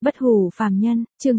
Bất hủ phàm nhân, chương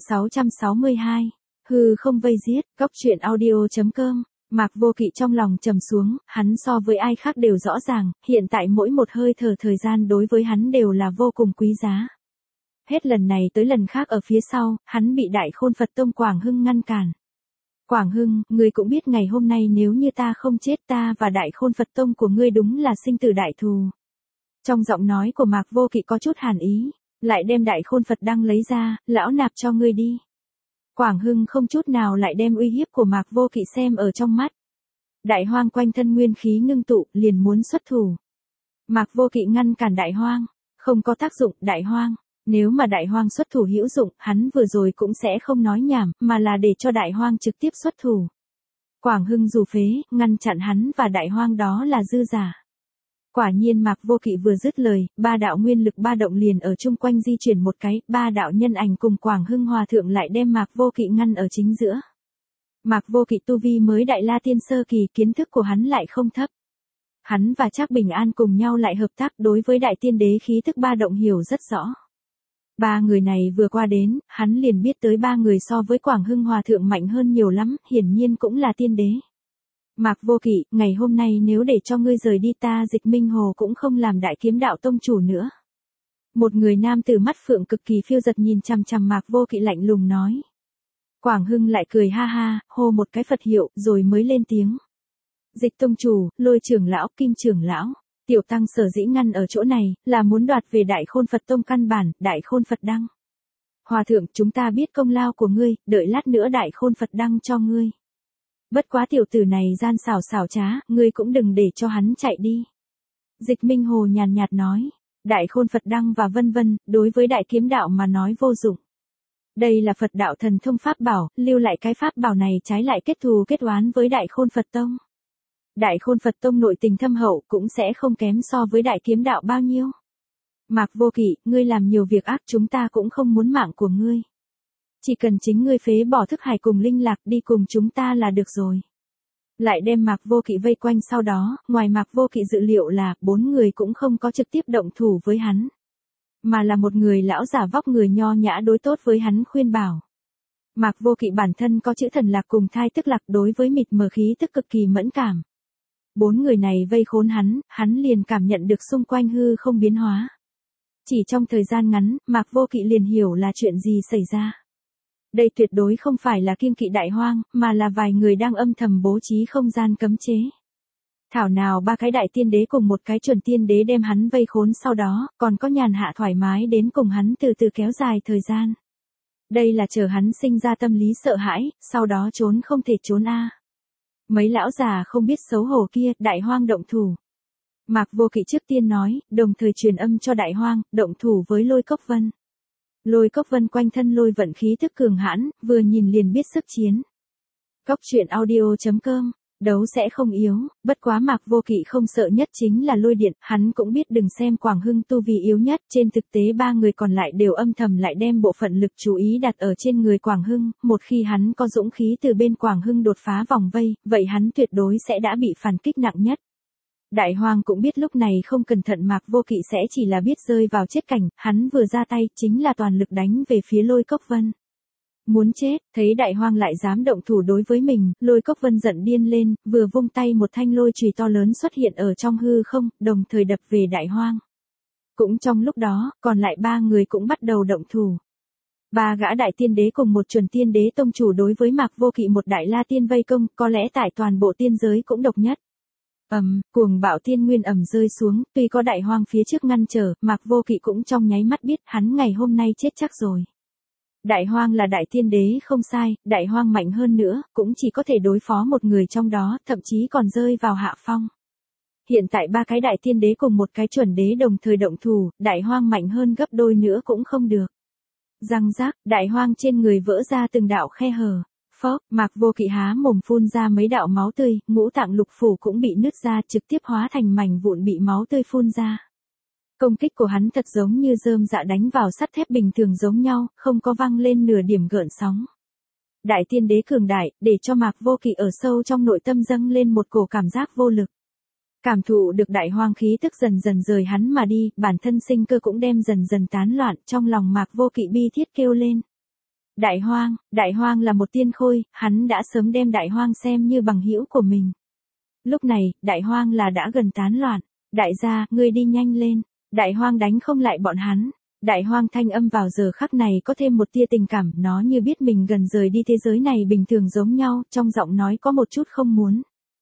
662. Hư không vây giết, góc truyện audio.com. Mạc Vô Kỵ trong lòng trầm xuống, hắn so với ai khác đều rõ ràng, hiện tại mỗi một hơi thở thời gian đối với hắn đều là vô cùng quý giá. Hết lần này tới lần khác ở phía sau, hắn bị Đại Khôn Phật Tông Quảng Hưng ngăn cản. Quảng Hưng, ngươi cũng biết ngày hôm nay nếu như ta không chết ta và Đại Khôn Phật Tông của ngươi đúng là sinh tử đại thù. Trong giọng nói của Mạc Vô Kỵ có chút hàn ý, lại đem Đại Khôn Phật Đăng lấy ra, lão nạp cho ngươi đi. Quảng Hưng không chút nào lại đem uy hiếp của Mạc Vô Kỵ xem ở trong mắt. Đại Hoang quanh thân nguyên khí ngưng tụ, liền muốn xuất thủ. Mạc Vô Kỵ ngăn cản Đại Hoang, không có tác dụng, Đại Hoang. Nếu mà Đại Hoang xuất thủ hữu dụng, hắn vừa rồi cũng sẽ không nói nhảm, mà là để cho Đại Hoang trực tiếp xuất thủ. Quảng Hưng dù phế, ngăn chặn hắn và Đại Hoang đó là dư giả. Quả nhiên Mạc Vô Kỵ vừa dứt lời, ba đạo nguyên lực ba động liền ở chung quanh di chuyển một cái, ba đạo nhân ảnh cùng Quảng Hưng hòa thượng lại đem Mạc Vô Kỵ ngăn ở chính giữa. Mạc Vô Kỵ tu vi mới Đại La Tiên sơ kỳ, kiến thức của hắn lại không thấp. Hắn và Trác Bình An cùng nhau lại hợp tác, đối với Đại Tiên Đế khí tức ba động hiểu rất rõ. Ba người này vừa qua đến, hắn liền biết tới ba người so với Quảng Hưng hòa thượng mạnh hơn nhiều lắm, hiển nhiên cũng là tiên đế. Mạc Vô Kỵ, ngày hôm nay nếu để cho ngươi rời đi ta Dịch Minh Hồ cũng không làm Đại Kiếm Đạo tông chủ nữa. Một người nam tử mắt phượng cực kỳ phiêu giật nhìn chằm chằm Mạc Vô Kỵ lạnh lùng nói. Quảng Hưng lại cười ha ha, hô một cái Phật hiệu, rồi mới lên tiếng. Dịch tông chủ, Lôi trưởng lão, Kim trưởng lão, tiểu tăng sở dĩ ngăn ở chỗ này, là muốn đoạt về Đại Khôn Phật Tông căn bản, Đại Khôn Phật Đăng. Hòa thượng, chúng ta biết công lao của ngươi, đợi lát nữa Đại Khôn Phật Đăng cho ngươi. Bất quá tiểu tử này gian xảo xảo trá, ngươi cũng đừng để cho hắn chạy đi. Dịch Minh Hồ nhàn nhạt nói, Đại Khôn Phật Đăng và vân vân, đối với Đại Kiếm Đạo mà nói vô dụng. Đây là Phật đạo thần thông pháp bảo, lưu lại cái pháp bảo này trái lại kết thù kết oán với Đại Khôn Phật Tông. Đại Khôn Phật Tông nội tình thâm hậu cũng sẽ không kém so với Đại Kiếm Đạo bao nhiêu. Mạc Vô Kỵ, ngươi làm nhiều việc ác chúng ta cũng không muốn mạng của ngươi. Chỉ cần chính ngươi phế bỏ thức hải cùng linh lạc đi cùng chúng ta là được rồi. Lại đem Mạc Vô Kỵ vây quanh sau đó, ngoài Mạc Vô Kỵ dự liệu là, bốn người cũng không có trực tiếp động thủ với hắn. Mà là một người lão giả vóc người nho nhã đối tốt với hắn khuyên bảo. Mạc Vô Kỵ bản thân có chữ thần lạc cùng thai tức lạc đối với mịt mờ khí tức cực kỳ mẫn cảm. Bốn người này vây khốn hắn liền cảm nhận được xung quanh hư không biến hóa. Chỉ trong thời gian ngắn, Mạc Vô Kỵ liền hiểu là chuyện gì xảy ra. Đây tuyệt đối không phải là kiêng kỵ Đại Hoang, mà là vài người đang âm thầm bố trí không gian cấm chế. Thảo nào ba cái đại tiên đế cùng một cái chuẩn tiên đế đem hắn vây khốn sau đó, còn có nhàn hạ thoải mái đến cùng hắn từ từ kéo dài thời gian. Đây là chờ hắn sinh ra tâm lý sợ hãi, sau đó trốn không thể trốn a. Mấy lão già không biết xấu hổ kia, Đại Hoang động thủ. Mạc Vô Kỵ trước tiên nói, đồng thời truyền âm cho Đại Hoang, động thủ với Lôi Cốc Vân. Lôi Cốc Vân quanh thân lôi vận khí thức cường hãn, vừa nhìn liền biết sức chiến. Góc truyện audio.com, đấu sẽ không yếu, bất quá Mạc Vô Kỵ không sợ nhất chính là lôi điện, hắn cũng biết đừng xem Quảng Hưng tu vi yếu nhất, trên thực tế ba người còn lại đều âm thầm lại đem bộ phận lực chú ý đặt ở trên người Quảng Hưng, một khi hắn có dũng khí từ bên Quảng Hưng đột phá vòng vây, vậy hắn tuyệt đối sẽ đã bị phản kích nặng nhất. Đại Hoang cũng biết lúc này không cẩn thận Mạc Vô Kỵ sẽ chỉ là biết rơi vào chết cảnh, hắn vừa ra tay chính là toàn lực đánh về phía Lôi Cốc Vân. Muốn chết, thấy Đại Hoang lại dám động thủ đối với mình, Lôi Cốc Vân giận điên lên, vừa vung tay một thanh lôi chùy to lớn xuất hiện ở trong hư không, đồng thời đập về Đại Hoang. Cũng trong lúc đó, còn lại ba người cũng bắt đầu động thủ. Ba gã đại tiên đế cùng một chuẩn tiên đế tông chủ đối với Mạc Vô Kỵ một Đại La Tiên vây công, có lẽ tại toàn bộ tiên giới cũng độc nhất. Cuồng bạo tiên nguyên rơi xuống, tuy có Đại Hoang phía trước ngăn trở, Mạc Vô Kỵ cũng trong nháy mắt biết hắn ngày hôm nay chết chắc rồi. Đại Hoang là đại tiên đế không sai, Đại Hoang mạnh hơn nữa, cũng chỉ có thể đối phó một người trong đó, thậm chí còn rơi vào hạ phong. Hiện tại ba cái đại tiên đế cùng một cái chuẩn đế đồng thời động thủ, Đại Hoang mạnh hơn gấp đôi nữa cũng không được. Răng rác, Đại Hoang trên người vỡ ra từng đạo khe hở. Phốc, Mạc Vô Kỵ há mồm phun ra mấy đạo máu tươi, ngũ tạng lục phủ cũng bị nứt ra, trực tiếp hóa thành mảnh vụn bị máu tươi phun ra. Công kích của hắn thật giống như rơm rạ đánh vào sắt thép bình thường giống nhau, không có vang lên nửa điểm gợn sóng. Đại tiên đế cường đại, để cho Mạc Vô Kỵ ở sâu trong nội tâm dâng lên một cổ cảm giác vô lực. Cảm thụ được đại hoang khí tức dần dần rời hắn mà đi, bản thân sinh cơ cũng đem dần dần tán loạn, trong lòng Mạc Vô Kỵ bi thiết kêu lên. Đại hoang là một tiên khôi, hắn đã sớm đem đại hoang xem như bằng hữu của mình. Lúc này, đại hoang là đã gần tán loạn. Đại gia, ngươi đi nhanh lên. Đại hoang đánh không lại bọn hắn. Đại hoang thanh âm vào giờ khắc này có thêm một tia tình cảm, nó như biết mình gần rời đi thế giới này bình thường giống nhau, trong giọng nói có một chút không muốn.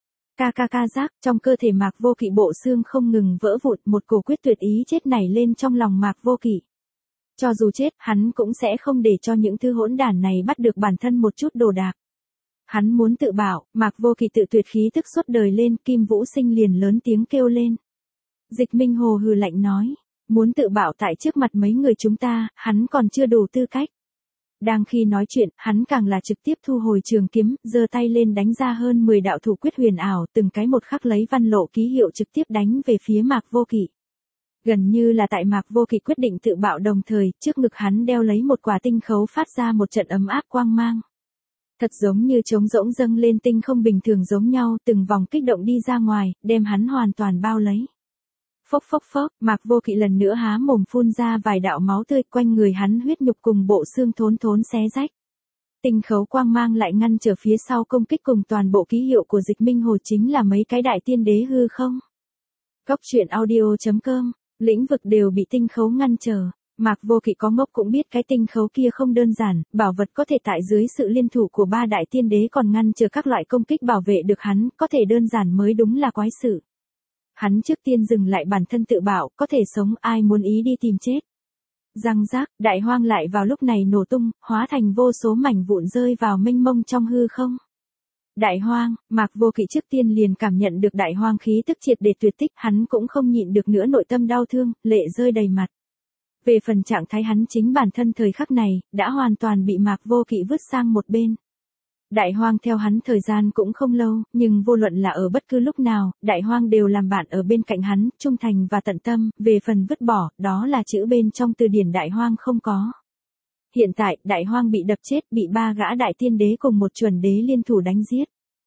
Ca giác, trong cơ thể Mạc Vô Kỵ bộ xương không ngừng vỡ vụn, một cổ quyết tuyệt ý chết nảy lên trong lòng Mạc Vô Kỵ. Cho dù chết, hắn cũng sẽ không để cho những thứ hỗn đản này bắt được bản thân một chút đồ đạc. Hắn muốn tự bảo, Mạc Vô Kỵ tự tuyệt khí tức suốt đời lên, Kim Vũ Sinh liền lớn tiếng kêu lên. Dịch Minh Hồ hừ lạnh nói, muốn tự bảo tại trước mặt mấy người chúng ta, hắn còn chưa đủ tư cách. Đang khi nói chuyện, hắn càng là trực tiếp thu hồi trường kiếm, giơ tay lên đánh ra hơn 10 đạo thủ quyết huyền ảo, từng cái một khắc lấy văn lộ ký hiệu trực tiếp đánh về phía Mạc Vô Kỵ. Gần như là tại Mạc Vô Kỵ quyết định tự bạo đồng thời, trước ngực hắn đeo lấy một quả tinh khấu phát ra một trận ấm áp quang mang. Thật giống như trống rỗng dâng lên tinh không bình thường giống nhau, từng vòng kích động đi ra ngoài, đem hắn hoàn toàn bao lấy. Phốc phốc phốc, Mạc Vô Kỵ lần nữa há mồm phun ra vài đạo máu tươi, quanh người hắn huyết nhục cùng bộ xương thốn thốn xé rách. Tinh khấu quang mang lại ngăn trở phía sau công kích cùng toàn bộ ký hiệu của Dịch Minh Hồ chính là mấy cái đại tiên đế hư không. Góc truyện audio.com, lĩnh vực đều bị tinh khấu ngăn trở. Mạc Vô Kỵ có ngốc cũng biết cái tinh khấu kia không đơn giản, bảo vật có thể tại dưới sự liên thủ của ba đại tiên đế còn ngăn trở các loại công kích bảo vệ được hắn, có thể đơn giản mới đúng là quái sự. Hắn trước tiên dừng lại bản thân tự bảo, có thể sống ai muốn ý đi tìm chết. Răng rác, đại hoang lại vào lúc này nổ tung, hóa thành vô số mảnh vụn rơi vào mênh mông trong hư không. Đại hoang, Mạc Vô Kỵ trước tiên liền cảm nhận được đại hoang khí tức triệt để tuyệt tích, hắn cũng không nhịn được nữa nội tâm đau thương, lệ rơi đầy mặt. Về phần trạng thái hắn chính bản thân thời khắc này, đã hoàn toàn bị Mạc Vô Kỵ vứt sang một bên. Đại hoang theo hắn thời gian cũng không lâu, nhưng vô luận là ở bất cứ lúc nào, đại hoang đều làm bạn ở bên cạnh hắn, trung thành và tận tâm, về phần vứt bỏ, đó là chữ bên trong từ điển đại hoang không có. Hiện tại, đại hoang bị đập chết, bị ba gã đại tiên đế cùng một chuẩn đế liên thủ đánh giết.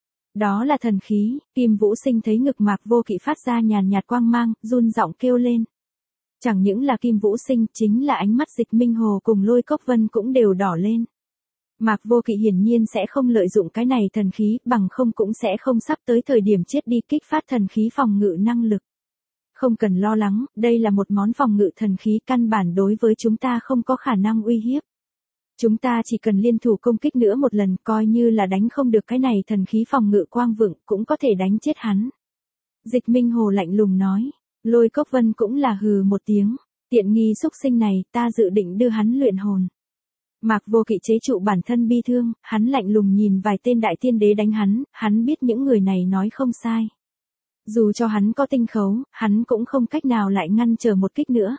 Đó là thần khí, Kim Vũ Sinh thấy ngực Mạc Vô Kỵ phát ra nhàn nhạt quang mang, run giọng kêu lên. Chẳng những là Kim Vũ Sinh, chính là ánh mắt Dịch Minh Hồ cùng Lôi Cốc Vân cũng đều đỏ lên. Mạc Vô Kỵ hiển nhiên sẽ không lợi dụng cái này thần khí, bằng không cũng sẽ không sắp tới thời điểm chết đi kích phát thần khí phòng ngự năng lực. Không cần lo lắng, đây là một món phòng ngự thần khí căn bản đối với chúng ta không có khả năng uy hiếp. Chúng ta chỉ cần liên thủ công kích nữa một lần, coi như là đánh không được cái này thần khí phòng ngự quang vượng, cũng có thể đánh chết hắn. Dịch Minh Hồ lạnh lùng nói, Lôi Cốc Vân cũng là hừ một tiếng, tiện nghi xúc sinh này, ta dự định đưa hắn luyện hồn. Mạc Vô Kỵ chế trụ bản thân bi thương, hắn lạnh lùng nhìn vài tên đại tiên đế đánh hắn biết những người này nói không sai. Dù cho hắn có tinh khấu, hắn cũng không cách nào lại ngăn trở một kích nữa.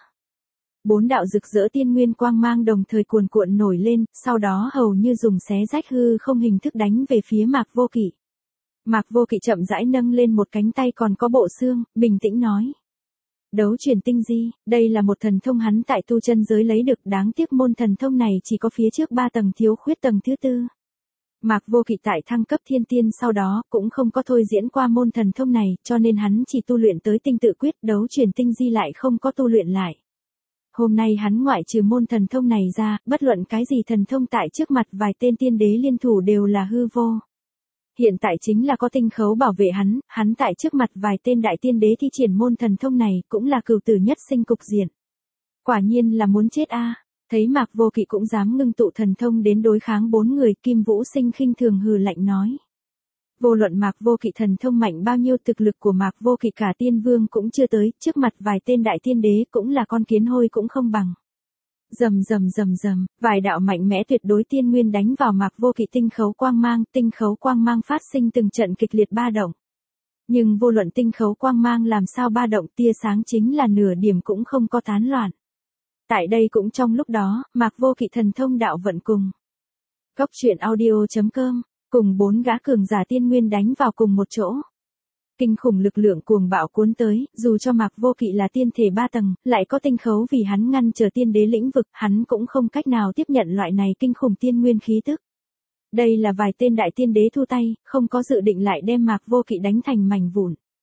4 đạo rực rỡ tiên nguyên quang mang đồng thời cuồn cuộn nổi lên, sau đó hầu như dùng xé rách hư không hình thức đánh về phía Mạc Vô Kỵ. Mạc Vô Kỵ chậm rãi nâng lên một cánh tay còn có bộ xương, bình tĩnh nói. Đấu chuyển tinh di, đây là một thần thông hắn tại tu chân giới lấy được, đáng tiếc môn thần thông này chỉ có phía trước 3 tầng thiếu khuyết tầng thứ 4. Mạc Vô Kỵ tại thăng cấp thiên tiên sau đó cũng không có thôi diễn qua môn thần thông này, cho nên hắn chỉ tu luyện tới tinh tự quyết, đấu chuyển tinh di lại không có tu luyện lại. Hôm nay hắn ngoại trừ môn thần thông này ra, bất luận cái gì thần thông tại trước mặt vài tên tiên đế liên thủ đều là hư vô. Hiện tại chính là có tinh khấu bảo vệ hắn tại trước mặt vài tên đại tiên đế thi triển môn thần thông này cũng là cửu tử nhất sinh cục diện. Quả nhiên là muốn chết a. Thấy Mạc Vô Kỵ cũng dám ngưng tụ thần thông đến đối kháng 4 người, Kim Vũ Sinh khinh thường hừ lạnh nói. Vô luận Mạc Vô Kỵ thần thông mạnh bao nhiêu, thực lực của Mạc Vô Kỵ cả tiên vương cũng chưa tới, trước mặt vài tên đại tiên đế cũng là con kiến hôi cũng không bằng. Rầm rầm rầm rầm, vài đạo mạnh mẽ tuyệt đối tiên nguyên đánh vào Mạc Vô Kỵ tinh khấu quang mang phát sinh từng trận kịch liệt ba động. Nhưng vô luận tinh khấu quang mang làm sao ba động, tia sáng chính là nửa điểm cũng không có tán loạn. Tại đây cũng trong lúc đó, Mạc Vô Kỵ thần thông đạo vận cùng Góc truyện audio.com, cùng 4 gã cường giả tiên nguyên đánh vào cùng một chỗ. Kinh khủng lực lượng cuồng bạo cuốn tới, dù cho Mạc Vô Kỵ là tiên thể 3 tầng, lại có tinh khấu vì hắn ngăn trở tiên đế lĩnh vực, hắn cũng không cách nào tiếp nhận loại này kinh khủng tiên nguyên khí tức. Đây là vài tên đại tiên đế thu tay, không có dự định lại đem Mạc Vô Kỵ đánh thành mảnh vụn.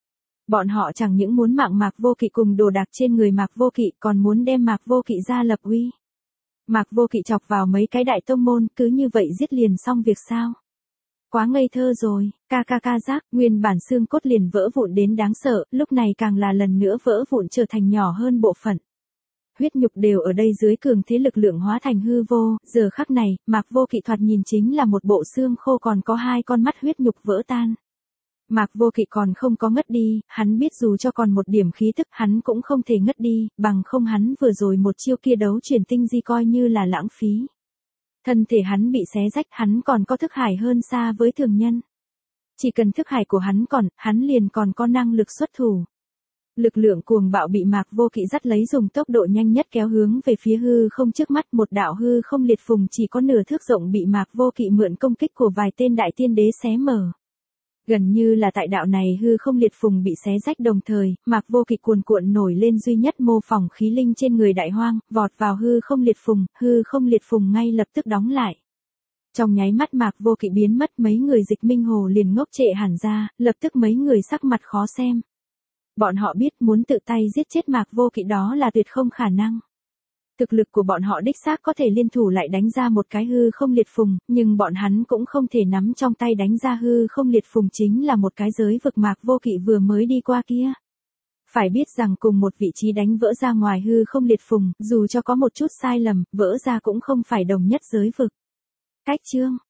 Bọn họ chẳng những muốn mạng Mạc Vô Kỵ cùng đồ đạc trên người Mạc Vô Kỵ, còn muốn đem Mạc Vô Kỵ ra lập uy. Mạc Vô Kỵ chọc vào mấy cái đại tông môn, cứ như vậy giết liền xong việc sao? Quá ngây thơ rồi, ca giác, nguyên bản xương cốt liền vỡ vụn đến đáng sợ, lúc này càng là lần nữa vỡ vụn trở thành nhỏ hơn bộ phận. Huyết nhục đều ở đây dưới cường thế lực lượng hóa thành hư vô, giờ khắc này, Mạc Vô Kỵ thoạt nhìn chính là một bộ xương khô còn có hai con mắt huyết nhục vỡ tan. Mạc Vô Kỵ còn không có ngất đi, hắn biết dù cho còn một điểm khí thức hắn cũng không thể ngất đi, bằng không hắn vừa rồi một chiêu kia đấu chuyển tinh di coi như là lãng phí. Thân thể hắn bị xé rách, hắn còn có thức hải hơn xa với thường nhân. Chỉ cần thức hải của hắn liền còn có năng lực xuất thủ. Lực lượng cuồng bạo bị Mạc Vô Kỵ dắt lấy dùng tốc độ nhanh nhất kéo hướng về phía hư không trước mắt, một đạo hư không liệt phùng chỉ có nửa thước rộng bị Mạc Vô Kỵ mượn công kích của vài tên đại tiên đế xé mở. Gần như là tại đạo này hư không liệt phùng bị xé rách đồng thời, Mạc Vô Kỵ cuồn cuộn nổi lên duy nhất mô phỏng khí linh trên người đại hoang, vọt vào hư không liệt phùng ngay lập tức đóng lại. Trong nháy mắt Mạc Vô Kỵ biến mất, mấy người Dịch Minh Hồ liền ngốc trệ hẳn ra, lập tức mấy người sắc mặt khó xem. Bọn họ biết muốn tự tay giết chết Mạc Vô Kỵ đó là tuyệt không khả năng. Thực lực của bọn họ đích xác có thể liên thủ lại đánh ra một cái hư không liệt phùng, nhưng bọn hắn cũng không thể nắm trong tay đánh ra hư không liệt phùng chính là một cái giới vực Mạc Vô Kỵ vừa mới đi qua kia. Phải biết rằng cùng một vị trí đánh vỡ ra ngoài hư không liệt phùng, dù cho có một chút sai lầm, vỡ ra cũng không phải đồng nhất giới vực. Cách chương